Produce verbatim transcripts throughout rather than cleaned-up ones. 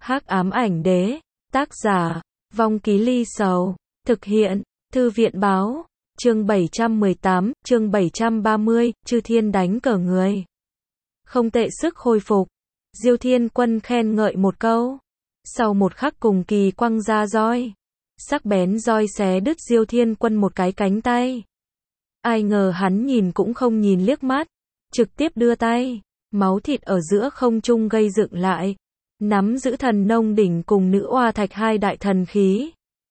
Hắc ám ảnh đế, tác giả, Vong Ký Ly Sầu, thực hiện, Thư viện báo, chương bảy trăm mười tám, chương bảy trăm ba mươi, Chư Thiên đánh cờ người. Không tệ sức hồi phục. Diêu Thiên Quân khen ngợi một câu. Sau một khắc cùng kỳ quăng ra roi. Sắc bén roi xé đứt Diêu Thiên Quân một cái cánh tay. Ai ngờ hắn nhìn cũng không nhìn liếc mắt. Trực tiếp đưa tay. Máu thịt ở giữa không trung gây dựng lại. Nắm giữ thần nông đỉnh cùng nữ oa thạch hai đại thần khí.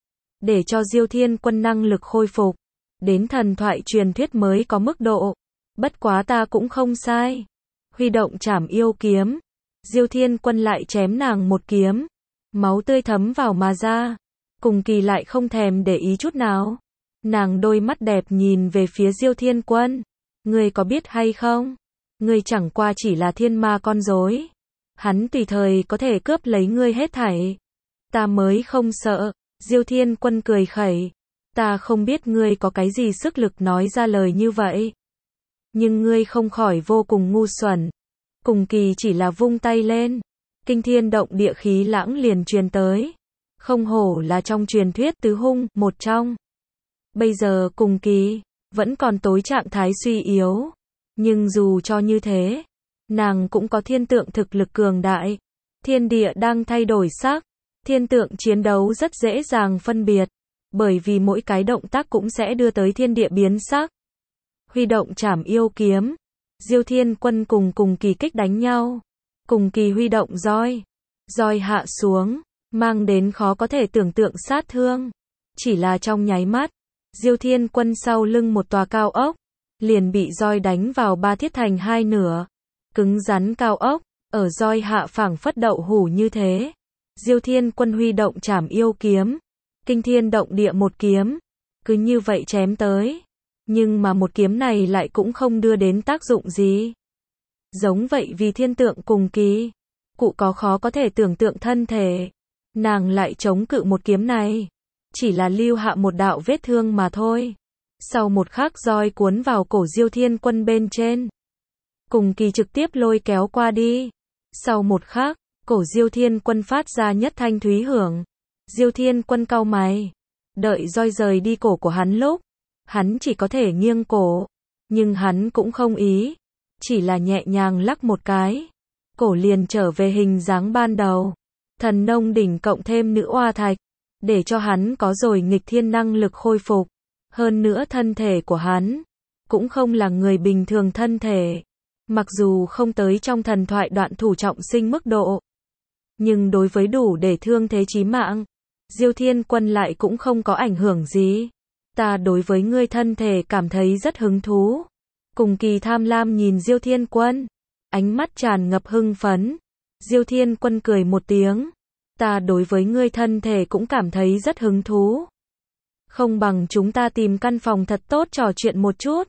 Để cho Diêu Thiên Quân năng lực khôi phục. Đến thần thoại truyền thuyết mới có mức độ. Bất quá ta cũng không sai. Huy động trảm yêu kiếm. Diêu Thiên Quân lại chém nàng một kiếm. Máu tươi thấm vào mà ra. Cùng kỳ lại không thèm để ý chút nào. Nàng đôi mắt đẹp nhìn về phía Diêu Thiên Quân. Ngươi có biết hay không? Ngươi chẳng qua chỉ là thiên ma con rối. Hắn tùy thời có thể cướp lấy ngươi hết thảy. Ta mới không sợ. Diêu Thiên Quân cười khẩy. Ta không biết ngươi có cái gì sức lực nói ra lời như vậy. Nhưng ngươi không khỏi vô cùng ngu xuẩn. Cùng kỳ chỉ là vung tay lên. Kinh thiên động địa khí lãng liền truyền tới. Không hổ là trong truyền thuyết tứ hung, một trong. Bây giờ cùng kỳ, vẫn còn tối trạng thái suy yếu. Nhưng dù cho như thế, nàng cũng có thiên tượng thực lực cường đại. Thiên địa đang thay đổi sắc. Thiên tượng chiến đấu rất dễ dàng phân biệt. Bởi vì mỗi cái động tác cũng sẽ đưa tới thiên địa biến sắc. Huy động trảm yêu kiếm. Diêu Thiên Quân cùng cùng kỳ kích đánh nhau. Cùng kỳ huy động roi. Roi hạ xuống. Mang đến khó có thể tưởng tượng sát thương. Chỉ là trong nháy mắt. Diêu Thiên Quân sau lưng một tòa cao ốc. Liền bị roi đánh vào ba thiết thành hai nửa. Cứng rắn cao ốc. Ở roi hạ phảng phất đậu hủ như thế. Diêu Thiên Quân huy động trảm yêu kiếm. Kinh thiên động địa một kiếm. Cứ như vậy chém tới. Nhưng mà một kiếm này lại cũng không đưa đến tác dụng gì. Giống vậy vì thiên tượng cùng kỳ. Cụ có khó có thể tưởng tượng thân thể. Nàng lại chống cự một kiếm này. Chỉ là lưu hạ một đạo vết thương mà thôi. Sau một khắc roi cuốn vào cổ Diêu Thiên Quân bên trên. Cùng kỳ trực tiếp lôi kéo qua đi. Sau một khắc, cổ Diêu Thiên Quân phát ra nhất thanh thúy hưởng. Diêu Thiên Quân cau mày. Đợi roi rời đi cổ của hắn lúc. Hắn chỉ có thể nghiêng cổ. Nhưng hắn cũng không ý. Chỉ là nhẹ nhàng lắc một cái. Cổ liền trở về hình dáng ban đầu. Thần nông đỉnh cộng thêm nữ oa thạch. Để cho hắn có rồi nghịch thiên năng lực khôi phục. Hơn nữa thân thể của hắn. Cũng không là người bình thường thân thể. Mặc dù không tới trong thần thoại đoạn thủ trọng sinh mức độ. Nhưng đối với đủ để thương thế chí mạng. Diêu Thiên Quân lại cũng không có ảnh hưởng gì. Ta đối với ngươi thân thể cảm thấy rất hứng thú. Cùng kỳ tham lam nhìn Diêu Thiên Quân. Ánh mắt tràn ngập hưng phấn. Diêu Thiên Quân cười một tiếng. Ta đối với ngươi thân thể cũng cảm thấy rất hứng thú. Không bằng chúng ta tìm căn phòng thật tốt trò chuyện một chút.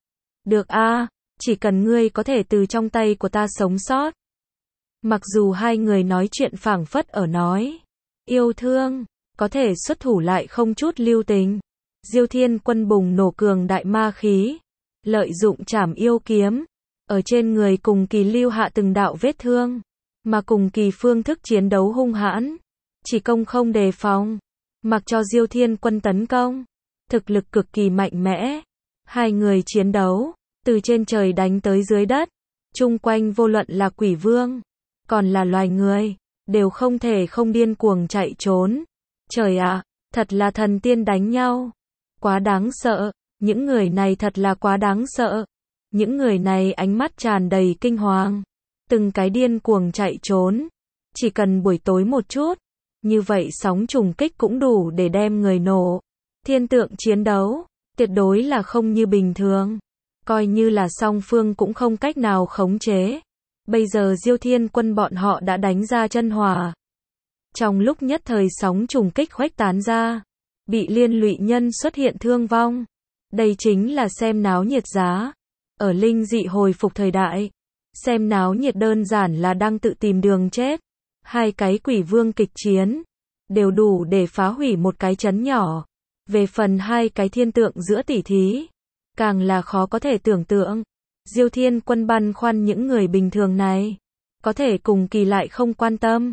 Được a, chỉ cần ngươi có thể từ trong tay của ta sống sót. Mặc dù hai người nói chuyện phảng phất ở nói. Yêu thương, có thể xuất thủ lại không chút lưu tình. Diêu Thiên Quân bùng nổ cường đại ma khí. Lợi dụng trảm yêu kiếm. Ở trên người cùng kỳ lưu hạ từng đạo vết thương. Mà cùng kỳ phương thức chiến đấu hung hãn. Chỉ công không đề phòng. Mặc cho Diêu Thiên Quân tấn công. Thực lực cực kỳ mạnh mẽ. Hai người chiến đấu. Từ trên trời đánh tới dưới đất. Chung quanh vô luận là quỷ vương. Còn là loài người. Đều không thể không điên cuồng chạy trốn. Trời ạ, thật là thần tiên đánh nhau. Quá đáng sợ. Những người này thật là quá đáng sợ. Những người này ánh mắt tràn đầy kinh hoàng. Từng cái điên cuồng chạy trốn. Chỉ cần buổi tối một chút. Như vậy sóng trùng kích cũng đủ để đem người nổ. Thiên tượng chiến đấu. Tuyệt đối là không như bình thường. Coi như là song phương cũng không cách nào khống chế. Bây giờ Diêu Thiên Quân bọn họ đã đánh ra chân hỏa. Trong lúc nhất thời sóng trùng kích khuếch tán ra. Bị liên lụy nhân xuất hiện thương vong. Đây chính là xem náo nhiệt giá. Ở linh dị hồi phục thời đại. Xem náo nhiệt đơn giản là đang tự tìm đường chết. Hai cái quỷ vương kịch chiến. Đều đủ để phá hủy một cái trấn nhỏ. Về phần hai cái thiên tượng giữa tỷ thí. Càng là khó có thể tưởng tượng. Diêu Thiên Quân băn khoăn những người bình thường này. Có thể cùng kỳ lại không quan tâm.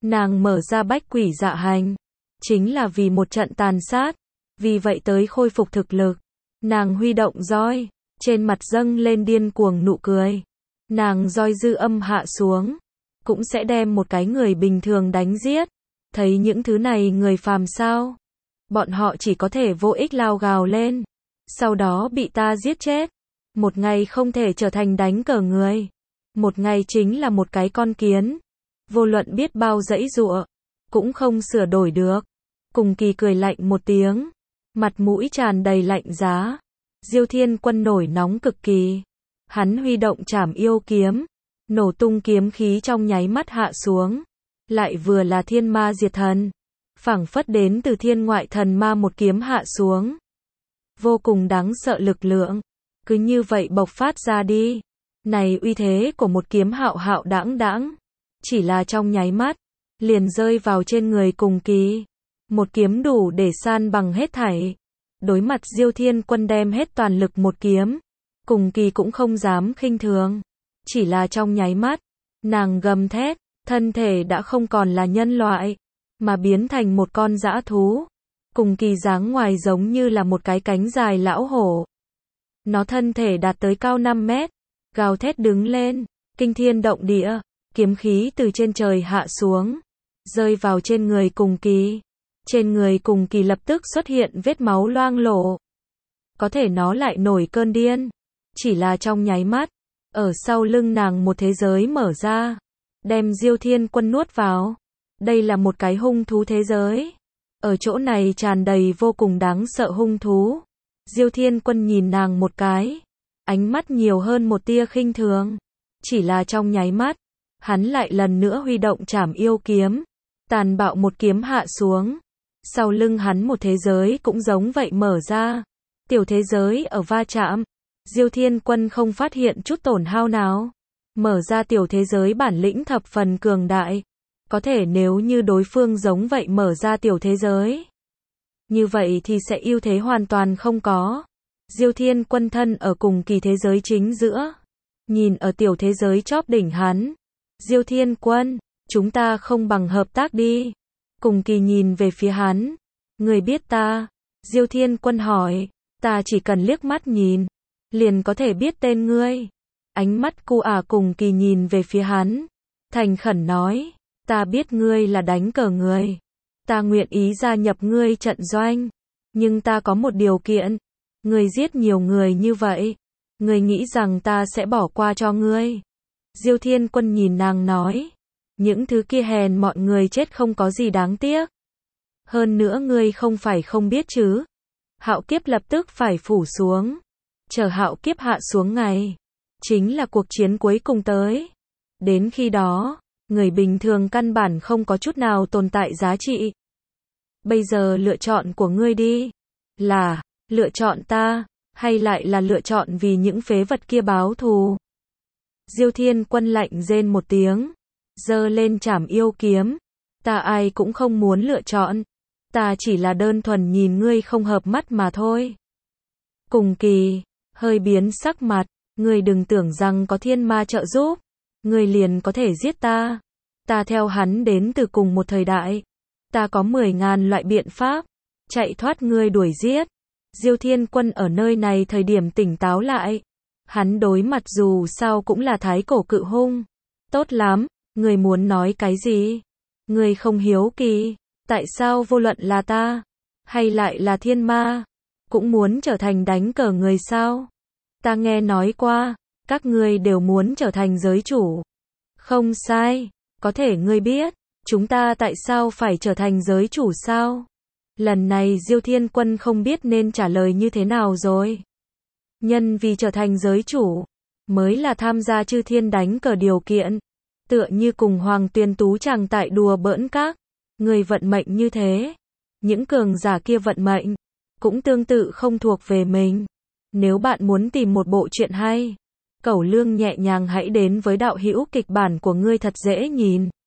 Nàng mở ra bách quỷ dạ hành, chính là vì một trận tàn sát, vì vậy tới khôi phục thực lực. Nàng huy động roi, trên mặt dâng lên điên cuồng nụ cười. Nàng roi dư âm hạ xuống, cũng sẽ đem một cái người bình thường đánh giết. Thấy những thứ này người phàm sao? Bọn họ chỉ có thể vô ích lao gào lên, sau đó bị ta giết chết. Một ngày không thể trở thành đánh cờ người, một ngày chính là một cái con kiến. Vô luận biết bao dãy dụa, cũng không sửa đổi được. Cùng Kỳ cười lạnh một tiếng, mặt mũi tràn đầy lạnh giá. Diêu Thiên Quân nổi nóng cực kỳ. Hắn huy động trảm yêu kiếm, nổ tung kiếm khí trong nháy mắt hạ xuống. Lại vừa là thiên ma diệt thần, phảng phất đến từ thiên ngoại thần ma một kiếm hạ xuống. Vô cùng đáng sợ lực lượng, cứ như vậy bộc phát ra đi. Này uy thế của một kiếm hạo hạo đãng đãng, chỉ là trong nháy mắt, liền rơi vào trên người Cùng Kỳ. Một kiếm đủ để san bằng hết thảy. Đối mặt Diêu Thiên Quân đem hết toàn lực một kiếm, Cùng Kỳ cũng không dám khinh thường. Chỉ là trong nháy mắt, nàng gầm thét, thân thể đã không còn là nhân loại, mà biến thành một con dã thú. Cùng Kỳ dáng ngoài giống như là một cái cánh dài lão hổ. Nó thân thể đạt tới cao năm mét, gào thét đứng lên, kinh thiên động địa, kiếm khí từ trên trời hạ xuống, rơi vào trên người Cùng Kỳ. Trên người Cùng Kỳ lập tức xuất hiện vết máu loang lổ. Có thể nó lại nổi cơn điên. Chỉ là trong nháy mắt, ở sau lưng nàng một thế giới mở ra, đem Diêu Thiên Quân nuốt vào. Đây là một cái hung thú thế giới. Ở chỗ này tràn đầy vô cùng đáng sợ hung thú. Diêu Thiên Quân nhìn nàng một cái, ánh mắt nhiều hơn một tia khinh thường. Chỉ là trong nháy mắt, hắn lại lần nữa huy động trảm yêu kiếm, tàn bạo một kiếm hạ xuống. Sau lưng hắn một thế giới cũng giống vậy mở ra. Tiểu thế giới ở va chạm, Diêu Thiên Quân không phát hiện chút tổn hao nào. Mở ra tiểu thế giới bản lĩnh thập phần cường đại. Có thể nếu như đối phương giống vậy mở ra tiểu thế giới, như vậy thì sẽ ưu thế hoàn toàn không có. Diêu Thiên Quân thân ở Cùng Kỳ thế giới chính giữa, nhìn ở tiểu thế giới chóp đỉnh hắn. Diêu Thiên Quân, chúng ta không bằng hợp tác đi. Cùng Kỳ nhìn về phía hắn. Người biết ta? Diêu Thiên Quân hỏi. Ta chỉ cần liếc mắt nhìn, liền có thể biết tên ngươi. Ánh mắt cu ả Cùng Kỳ nhìn về phía hắn, thành khẩn nói. Ta biết ngươi là đánh cờ người. Ta nguyện ý gia nhập ngươi trận doanh. Nhưng ta có một điều kiện. Ngươi giết nhiều người như vậy, ngươi nghĩ rằng ta sẽ bỏ qua cho ngươi? Diêu Thiên Quân nhìn nàng nói. Những thứ kia hèn mọn người chết không có gì đáng tiếc. Hơn nữa ngươi không phải không biết chứ. Hạo kiếp lập tức phải phủ xuống. Chờ hạo kiếp hạ xuống ngày, chính là cuộc chiến cuối cùng tới. Đến khi đó, người bình thường căn bản không có chút nào tồn tại giá trị. Bây giờ lựa chọn của ngươi đi. Là, lựa chọn ta, hay lại là lựa chọn vì những phế vật kia báo thù? Diêu Thiên Quân lạnh rên một tiếng, giơ lên trảm yêu kiếm. Ta ai cũng không muốn lựa chọn. Ta chỉ là đơn thuần nhìn ngươi không hợp mắt mà thôi. Cùng Kỳ hơi biến sắc mặt. Ngươi đừng tưởng rằng có thiên ma trợ giúp, ngươi liền có thể giết ta. Ta theo hắn đến từ cùng một thời đại. Ta có mười ngàn loại biện pháp chạy thoát ngươi đuổi giết. Diêu Thiên Quân ở nơi này thời điểm tỉnh táo lại. Hắn đối mặt dù sao cũng là thái cổ cự hung. Tốt lắm, ngươi muốn nói cái gì? Ngươi không hiếu kỳ, tại sao vô luận là ta, hay lại là thiên ma, cũng muốn trở thành đánh cờ người sao? Ta nghe nói qua, các ngươi đều muốn trở thành giới chủ. Không sai, có thể ngươi biết, chúng ta tại sao phải trở thành giới chủ sao? Lần này Diêu Thiên Quân không biết nên trả lời như thế nào rồi. Nhân vì trở thành giới chủ, mới là tham gia chư thiên đánh cờ điều kiện. Tựa như cùng Hoàng Tuyên Tú chàng tại đùa bỡn các. Người vận mệnh như thế. Những cường giả kia vận mệnh, cũng tương tự không thuộc về mình. Nếu bạn muốn tìm một bộ truyện hay, Cẩu Lương nhẹ nhàng hãy đến với đạo hữu kịch bản của ngươi thật dễ nhìn.